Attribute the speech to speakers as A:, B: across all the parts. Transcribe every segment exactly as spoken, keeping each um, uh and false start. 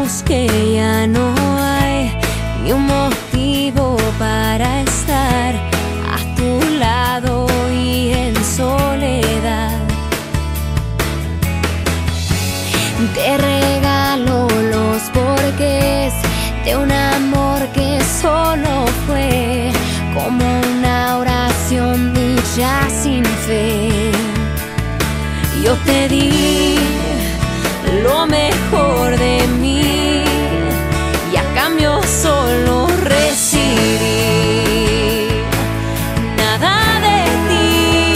A: sabemos que ya no hay ni un motivo para estar a tu lado y en soledad. Te regalo los porqués de un amor que solo fue como una oración dicha sin fe. Yo te di lo mejor de mí y a cambio solo recibí nada de ti.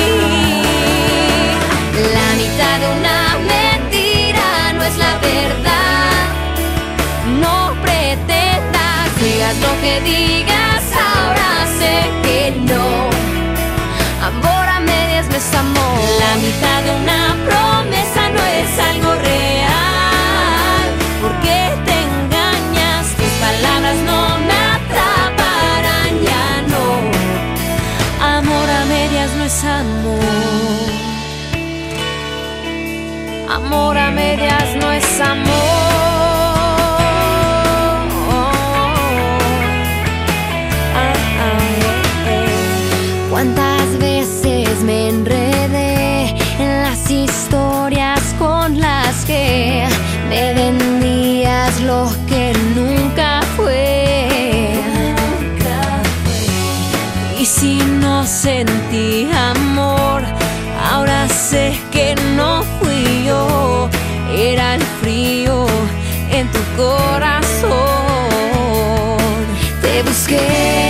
A: La mitad de una mentira no es la verdad. No pretendas, digas lo que digas, ahora sé que no. Amor a medias no es amor. La mitad de una promesa no es algo real. ¿Por qué te engañas? Tus palabras no me atraparán, ya no. Amor a medias no es amor. Amor a medias no es amor. ¿Cuántas veces me enredé en las historias con las que me vendías lo que nunca fue? Y si no sentí amor, ahora sé que no fui yo, era el frío en tu corazón. Te busqué